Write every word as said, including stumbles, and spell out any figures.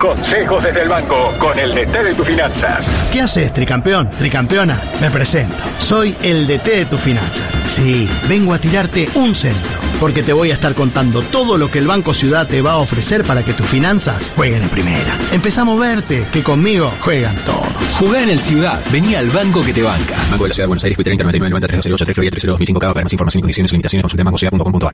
Consejos desde el banco con el D T de tus finanzas. ¿Qué haces, tricampeón? Tricampeona, me presento. Soy el D T de tus finanzas. Sí, vengo a tirarte un centro, porque te voy a estar contando todo lo que el Banco Ciudad te va a ofrecer para que tus finanzas jueguen en primera. Empezá a moverte, que conmigo juegan todos. Jugá en el Ciudad, vení al banco que te banca. Banco de la Ciudad de Buenos Aires, Twitter, noventa y nueve noventa y tres cero ocho tres Florida tres cero dos mil cinco. Cada para más información, condiciones y limitaciones, consulta banco ciudad punto com punto a r.